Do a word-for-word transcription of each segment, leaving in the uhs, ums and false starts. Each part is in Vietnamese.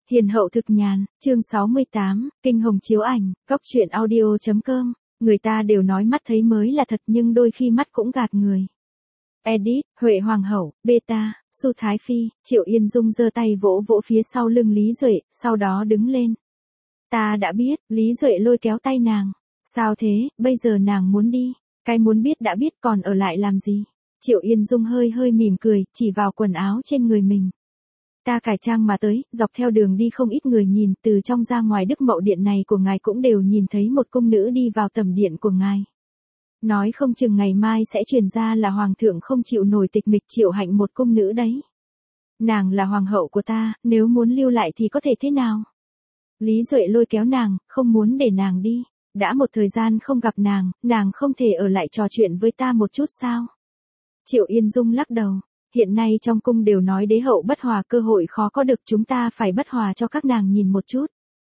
Hiền hậu thực nhàn, chương sáu mươi tám, kinh hồng chiếu ảnh, góc truyện audio chấm com, người ta đều nói mắt thấy mới là thật nhưng đôi khi mắt cũng gạt người. Edit, Huệ Hoàng hậu, Beta, Su Thái Phi, Triệu Yên Dung giơ tay vỗ vỗ phía sau lưng Lý Duệ, sau đó đứng lên. Ta đã biết, Lý Duệ lôi kéo tay nàng. Sao thế, bây giờ nàng muốn đi, cái muốn biết đã biết còn ở lại làm gì? Triệu Yên Dung hơi hơi mỉm cười, chỉ vào quần áo trên người mình. Ta cải trang mà tới, dọc theo đường đi không ít người nhìn, từ trong ra ngoài Đức Mậu Điện này của ngài cũng đều nhìn thấy một cung nữ đi vào tầm điện của ngài. Nói không chừng ngày mai sẽ truyền ra là hoàng thượng không chịu nổi tịch mịch triệu hạnh một cung nữ đấy. Nàng là hoàng hậu của ta, nếu muốn lưu lại thì có thể thế nào? Lý Duệ lôi kéo nàng, không muốn để nàng đi. Đã một thời gian không gặp nàng, nàng không thể ở lại trò chuyện với ta một chút sao? Triệu Yên Dung lắc đầu. Hiện nay trong cung đều nói đế hậu bất hòa, cơ hội khó có được, chúng ta phải bất hòa cho các nàng nhìn một chút.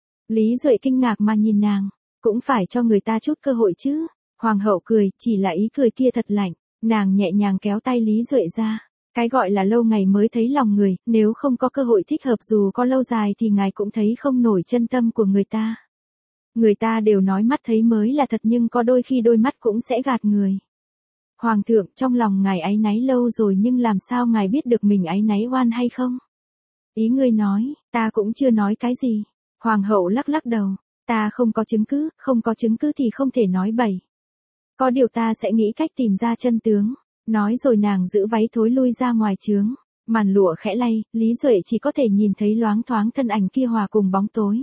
Lý Duệ kinh ngạc mà nhìn nàng, cũng phải cho người ta chút cơ hội chứ. Hoàng hậu cười, chỉ là ý cười kia thật lạnh, nàng nhẹ nhàng kéo tay Lý Duệ ra. Cái gọi là lâu ngày mới thấy lòng người, nếu không có cơ hội thích hợp dù có lâu dài thì ngài cũng thấy không nổi chân tâm của người ta. Người ta đều nói mắt thấy mới là thật nhưng có đôi khi đôi mắt cũng sẽ gạt người. Hoàng thượng, trong lòng ngài áy náy lâu rồi nhưng làm sao ngài biết được mình áy náy oan hay không? Ý ngươi nói, ta cũng chưa nói cái gì. Hoàng hậu lắc lắc đầu, ta không có chứng cứ, không có chứng cứ thì không thể nói bậy. Có điều ta sẽ nghĩ cách tìm ra chân tướng. Nói rồi nàng giữ váy thối lui ra ngoài trướng. Màn lụa khẽ lay, Lý Duệ chỉ có thể nhìn thấy loáng thoáng thân ảnh kia hòa cùng bóng tối.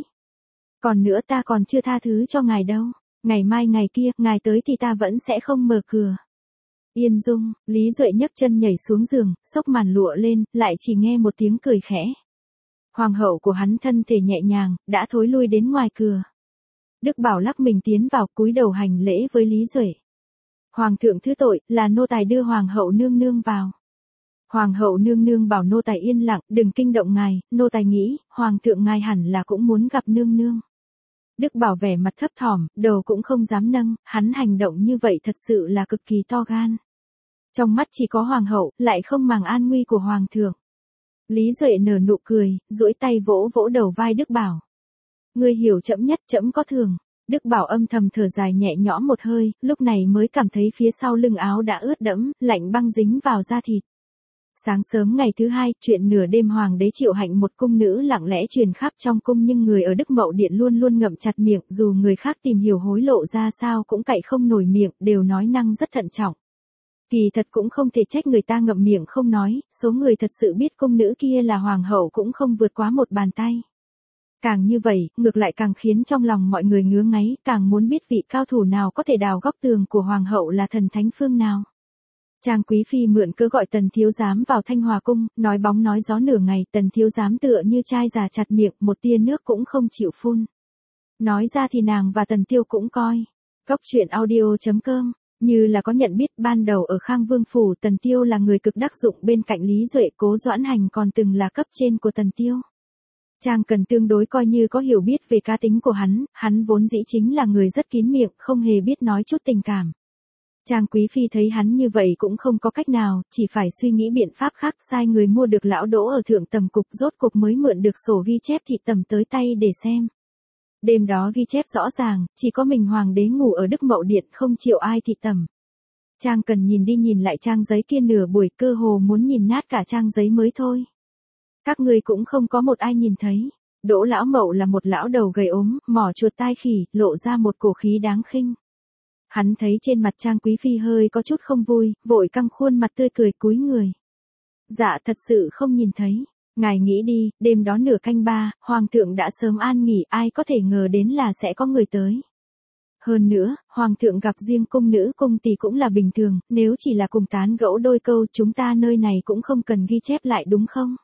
Còn nữa ta còn chưa tha thứ cho ngài đâu. Ngày mai ngày kia, ngài tới thì ta vẫn sẽ không mở cửa. Yên Dung, Lý Duệ nhấc chân nhảy xuống giường, xốc màn lụa lên, lại chỉ nghe một tiếng cười khẽ. Hoàng hậu của hắn thân thể nhẹ nhàng, đã thối lui đến ngoài cửa. Đức Bảo lắc mình tiến vào, cúi đầu hành lễ với Lý Duệ. Hoàng thượng thứ tội, là nô tài đưa hoàng hậu nương nương vào. Hoàng hậu nương nương bảo nô tài yên lặng, đừng kinh động ngài, nô tài nghĩ, hoàng thượng ngài hẳn là cũng muốn gặp nương nương. Đức Bảo vẻ mặt thấp thỏm, đầu cũng không dám nâng, hắn hành động như vậy thật sự là cực kỳ to gan. Trong mắt chỉ có hoàng hậu, lại không màng an nguy của hoàng thượng. Lý Duệ nở nụ cười, duỗi tay vỗ vỗ đầu vai Đức Bảo. Ngươi hiểu trẫm nhất, trẫm có thường. Đức Bảo âm thầm thở dài nhẹ nhõm một hơi, lúc này mới cảm thấy phía sau lưng áo đã ướt đẫm, lạnh băng dính vào da thịt. Sáng sớm ngày thứ hai, chuyện nửa đêm hoàng đế triệu hạnh một cung nữ lặng lẽ truyền khắp trong cung nhưng người ở Đức Mậu Điện luôn luôn ngậm chặt miệng, dù người khác tìm hiểu hối lộ ra sao cũng cậy không nổi miệng, đều nói năng rất thận trọng. Kỳ thật cũng không thể trách người ta ngậm miệng không nói, số người thật sự biết cung nữ kia là hoàng hậu cũng không vượt quá một bàn tay. Càng như vậy, ngược lại càng khiến trong lòng mọi người ngứa ngáy, càng muốn biết vị cao thủ nào có thể đào góc tường của hoàng hậu là thần thánh phương nào. Trang Quý Phi mượn cớ gọi Tần Thiếu Giám vào Thanh Hòa Cung, nói bóng nói gió nửa ngày, Tần Thiếu Giám tựa như chai già chặt miệng, một tia nước cũng không chịu phun. Nói ra thì nàng và Tần Tiêu cũng coi. Góc truyện audio chấm com, như là có nhận biết ban đầu ở Khang Vương Phủ, Tần Tiêu là người cực đắc dụng bên cạnh Lý Duệ, Cố Doãn Hành còn từng là cấp trên của Tần Tiêu. Trang Cần tương đối coi như có hiểu biết về cá tính của hắn, hắn vốn dĩ chính là người rất kín miệng, không hề biết nói chút tình cảm. Trang Quý Phi thấy hắn như vậy cũng không có cách nào, chỉ phải suy nghĩ biện pháp khác, sai người mua được lão Đỗ ở thượng tầm cục, rốt cục mới mượn được sổ ghi chép thị tầm tới tay để xem. Đêm đó ghi chép rõ ràng, chỉ có mình hoàng đế ngủ ở Đức Mậu Điện, không chịu ai thị tầm. Trang Cần nhìn đi nhìn lại trang giấy kia nửa buổi, cơ hồ muốn nhìn nát cả trang giấy mới thôi. Các người cũng không có một ai nhìn thấy. Đỗ lão Mậu là một lão đầu gầy ốm, mỏ chuột tai khỉ, lộ ra một cổ khí đáng khinh. Hắn thấy trên mặt Trang Quý Phi hơi có chút không vui, vội căng khuôn mặt tươi cười cúi người. Dạ thật sự không nhìn thấy. Ngài nghĩ đi, đêm đó nửa canh ba, hoàng thượng đã sớm an nghỉ, ai có thể ngờ đến là sẽ có người tới. Hơn nữa, hoàng thượng gặp riêng cung nữ cung tỷ cũng là bình thường, nếu chỉ là cùng tán gẫu đôi câu chúng ta nơi này cũng không cần ghi chép lại đúng không?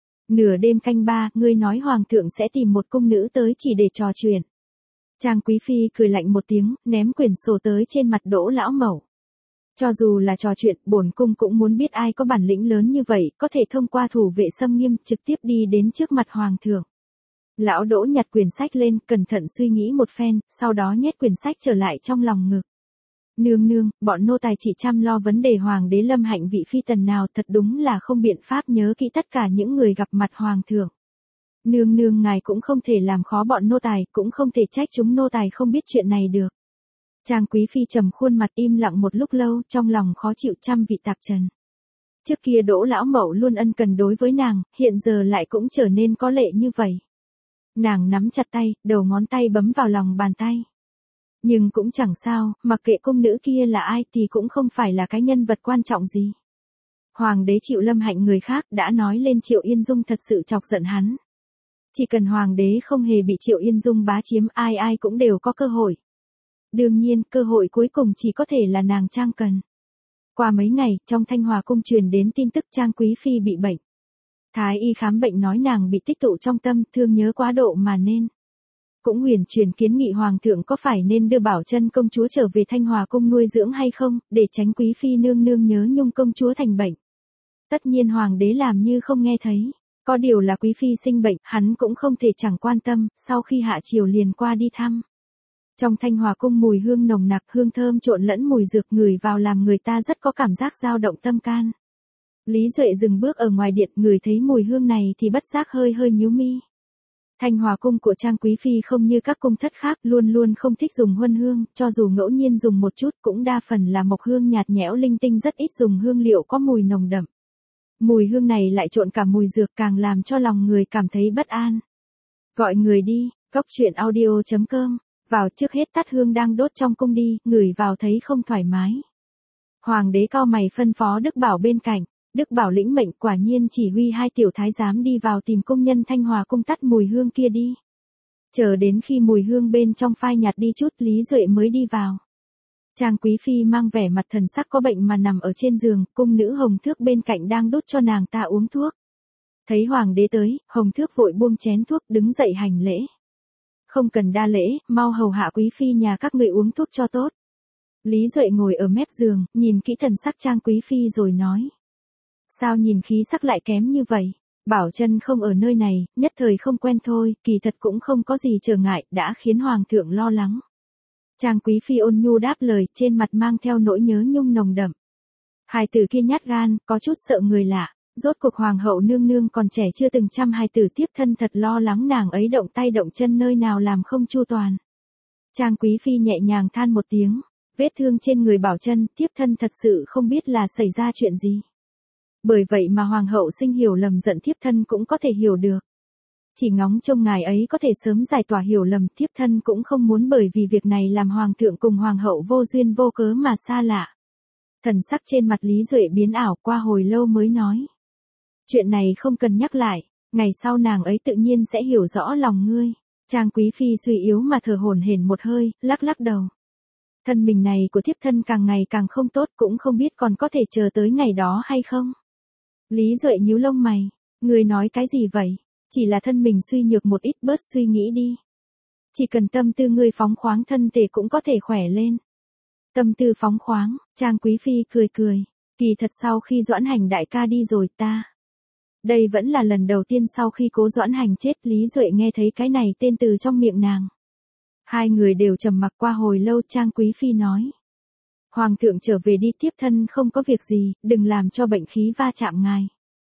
Nửa đêm canh ba, ngươi nói hoàng thượng sẽ tìm một cung nữ tới chỉ để trò chuyện. Trang Quý Phi cười lạnh một tiếng, ném quyển sổ tới trên mặt Đỗ lão Mậu. Cho dù là trò chuyện, bổn cung cũng muốn biết ai có bản lĩnh lớn như vậy, có thể thông qua thủ vệ xâm nghiêm, trực tiếp đi đến trước mặt hoàng thượng. Lão Đỗ nhặt quyển sách lên, cẩn thận suy nghĩ một phen, sau đó nhét quyển sách trở lại trong lòng ngực. Nương nương, bọn nô tài chỉ chăm lo vấn đề hoàng đế lâm hạnh vị phi tần nào, thật đúng là không biện pháp nhớ kỹ tất cả những người gặp mặt hoàng thượng. Nương nương ngài cũng không thể làm khó bọn nô tài, cũng không thể trách chúng nô tài không biết chuyện này được. Trang Quý Phi trầm khuôn mặt im lặng một lúc lâu, trong lòng khó chịu trăm vị tạp trần. Trước kia Đỗ lão mậu luôn ân cần đối với nàng, hiện giờ lại cũng trở nên có lệ như vậy. Nàng nắm chặt tay, đầu ngón tay bấm vào lòng bàn tay. Nhưng cũng chẳng sao, mặc kệ cung nữ kia là ai thì cũng không phải là cái nhân vật quan trọng gì. Hoàng đế Triệu Lâm hạnh người khác đã nói lên Triệu Yên Dung thật sự chọc giận hắn. Chỉ cần hoàng đế không hề bị Triệu Yên Dung bá chiếm, ai ai cũng đều có cơ hội. Đương nhiên, cơ hội cuối cùng chỉ có thể là nàng Trang cần. Qua mấy ngày, trong Thanh Hòa cung truyền đến tin tức Trang Quý Phi bị bệnh. Thái y khám bệnh nói nàng bị tích tụ trong tâm, thương nhớ quá độ mà nên. Cũng huyền truyền kiến nghị hoàng thượng có phải nên đưa Bảo Chân công chúa trở về Thanh Hòa cung nuôi dưỡng hay không, để tránh Quý Phi nương nương nhớ nhung công chúa thành bệnh. Tất nhiên hoàng đế làm như không nghe thấy. Có điều là Quý Phi sinh bệnh, hắn cũng không thể chẳng quan tâm, sau khi hạ triều liền qua đi thăm. Trong Thanh Hòa cung mùi hương nồng nặc, hương thơm trộn lẫn mùi dược, ngửi vào làm người ta rất có cảm giác dao động tâm can. Lý Duệ dừng bước ở ngoài điện, ngửi thấy mùi hương này thì bất giác hơi hơi nhíu mi. Thanh Hòa cung của Trang Quý Phi không như các cung thất khác, luôn luôn không thích dùng huân hương, cho dù ngẫu nhiên dùng một chút cũng đa phần là mộc hương nhạt nhẽo linh tinh, rất ít dùng hương liệu có mùi nồng đậm. Mùi hương này lại trộn cả mùi dược, càng làm cho lòng người cảm thấy bất an. Gọi người đi, cốc truyện audio chấm com, vào trước hết tắt hương đang đốt trong cung đi, ngửi vào thấy không thoải mái. Hoàng đế cau mày phân phó Đức Bảo bên cạnh, Đức Bảo lĩnh mệnh, quả nhiên chỉ huy hai tiểu thái giám đi vào tìm cung nhân Thanh Hòa cung tắt mùi hương kia đi. Chờ đến khi mùi hương bên trong phai nhạt đi chút, Lý Duệ mới đi vào. Trang Quý Phi mang vẻ mặt thần sắc có bệnh mà nằm ở trên giường, cung nữ Hồng Thước bên cạnh đang đút cho nàng ta uống thuốc. Thấy hoàng đế tới, Hồng Thước vội buông chén thuốc, đứng dậy hành lễ. Không cần đa lễ, mau hầu hạ Quý Phi nhà các người uống thuốc cho tốt. Lý Duệ ngồi ở mép giường, nhìn kỹ thần sắc Trang Quý Phi rồi nói. Sao nhìn khí sắc lại kém như vậy? Bảo Chân không ở nơi này, nhất thời không quen thôi, kỳ thật cũng không có gì trở ngại, đã khiến hoàng thượng lo lắng. Trang Quý Phi ôn nhu đáp lời, trên mặt mang theo nỗi nhớ nhung nồng đậm. Hài tử kia nhát gan, có chút sợ người lạ, rốt cuộc hoàng hậu nương nương còn trẻ chưa từng chăm hài tử, tiếp thân thật lo lắng nàng ấy động tay động chân nơi nào làm không chu toàn. Trang Quý Phi nhẹ nhàng than một tiếng, vết thương trên người Bảo Chân, tiếp thân thật sự không biết là xảy ra chuyện gì. Bởi vậy mà hoàng hậu sinh hiểu lầm, giận thiếp thân cũng có thể hiểu được. Chỉ ngóng trông ngài ấy có thể sớm giải tỏa hiểu lầm, thiếp thân cũng không muốn bởi vì việc này làm hoàng thượng cùng hoàng hậu vô duyên vô cớ mà xa lạ. Thần sắc trên mặt Lý Duệ biến ảo, qua hồi lâu mới nói. Chuyện này không cần nhắc lại, ngày sau nàng ấy tự nhiên sẽ hiểu rõ lòng ngươi. Trang Quý Phi suy yếu mà thở hổn hển một hơi, lắc lắc đầu. Thân mình này của thiếp thân càng ngày càng không tốt, cũng không biết còn có thể chờ tới ngày đó hay không. Lý Duệ nhíu lông mày, ngươi nói cái gì vậy? Chỉ là thân mình suy nhược một ít, bớt suy nghĩ đi. Chỉ cần tâm tư ngươi phóng khoáng, thân thể cũng có thể khỏe lên. Tâm tư phóng khoáng, Trang Quý Phi cười cười, kỳ thật sau khi Doãn Hành đại ca đi rồi ta. Đây vẫn là lần đầu tiên sau khi Cố Doãn Hành chết, Lý Duệ nghe thấy cái này tên từ trong miệng nàng. Hai người đều trầm mặc, qua hồi lâu Trang Quý Phi nói. Hoàng thượng trở về đi, tiếp thân không có việc gì, đừng làm cho bệnh khí va chạm ngài.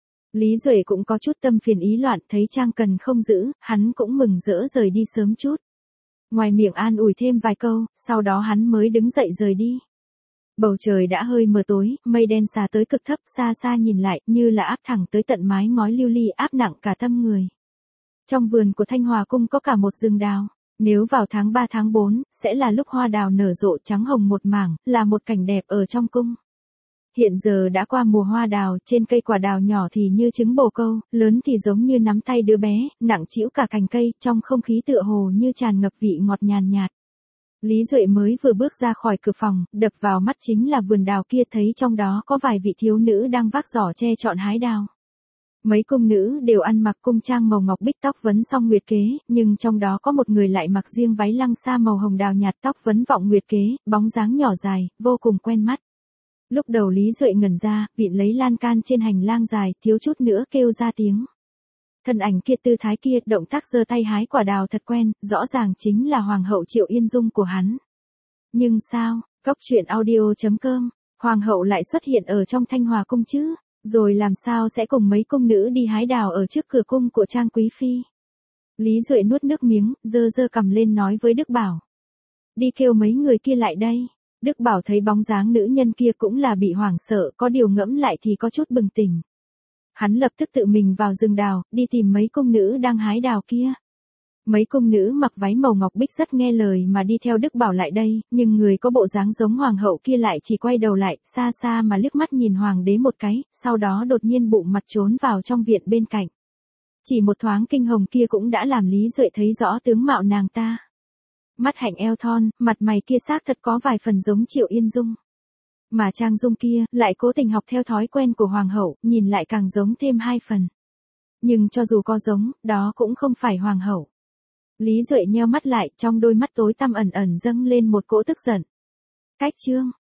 Lý Duệ cũng có chút tâm phiền ý loạn, thấy Trang Cần không giữ, hắn cũng mừng rỡ rời đi sớm chút. Ngoài miệng an ủi thêm vài câu, sau đó hắn mới đứng dậy rời đi. Bầu trời đã hơi mờ tối, mây đen xà tới cực thấp, xa xa nhìn lại, như là áp thẳng tới tận mái ngói lưu ly, áp nặng cả tâm người. Trong vườn của Thanh Hòa cung có cả một rừng đào. Nếu vào tháng ba tháng bốn, sẽ là lúc hoa đào nở rộ trắng hồng một mảng, là một cảnh đẹp ở trong cung. Hiện giờ đã qua mùa hoa đào, trên cây quả đào nhỏ thì như trứng bồ câu, lớn thì giống như nắm tay đứa bé, nặng trĩu cả cành cây, trong không khí tựa hồ như tràn ngập vị ngọt nhàn nhạt. Lý Duệ mới vừa bước ra khỏi cửa phòng, đập vào mắt chính là vườn đào kia, thấy trong đó có vài vị thiếu nữ đang vác giỏ che chọn hái đào. Mấy cung nữ đều ăn mặc cung trang màu ngọc bích, tóc vấn song nguyệt kế, nhưng trong đó có một người lại mặc riêng váy lăng sa màu hồng đào nhạt, tóc vấn vọng nguyệt kế, bóng dáng nhỏ dài, vô cùng quen mắt. Lúc đầu Lý Duệ ngẩn ra, vịn lấy lan can trên hành lang dài, thiếu chút nữa kêu ra tiếng. Thân ảnh kia, tư thái kia, động tác giơ tay hái quả đào thật quen, rõ ràng chính là hoàng hậu Triệu Yên Dung của hắn. Nhưng sao, cốc truyện audio chấm com, hoàng hậu lại xuất hiện ở trong Thanh Hòa cung chứ? Rồi làm sao sẽ cùng mấy cung nữ đi hái đào ở trước cửa cung của Trang Quý Phi? Lý Duệ nuốt nước miếng, giơ giơ cằm lên nói với Đức Bảo. Đi kêu mấy người kia lại đây. Đức Bảo thấy bóng dáng nữ nhân kia cũng là bị hoảng sợ, có điều ngẫm lại thì có chút bừng tỉnh. Hắn lập tức tự mình vào rừng đào, đi tìm mấy cung nữ đang hái đào kia. Mấy cung nữ mặc váy màu ngọc bích rất nghe lời mà đi theo Đức Bảo lại đây, nhưng người có bộ dáng giống hoàng hậu kia lại chỉ quay đầu lại, xa xa mà liếc mắt nhìn hoàng đế một cái, sau đó đột nhiên bụng mặt trốn vào trong viện bên cạnh. Chỉ một thoáng kinh hồng kia cũng đã làm Lý Duệ thấy rõ tướng mạo nàng ta. Mắt hạnh eo thon, mặt mày kia xác thật có vài phần giống Triệu Yên Dung. Mà trang dung kia, lại cố tình học theo thói quen của hoàng hậu, nhìn lại càng giống thêm hai phần. Nhưng cho dù có giống, đó cũng không phải hoàng hậu. Lý Duệ nheo mắt lại, trong đôi mắt tối tăm ẩn ẩn dâng lên một cỗ tức giận. Cách chương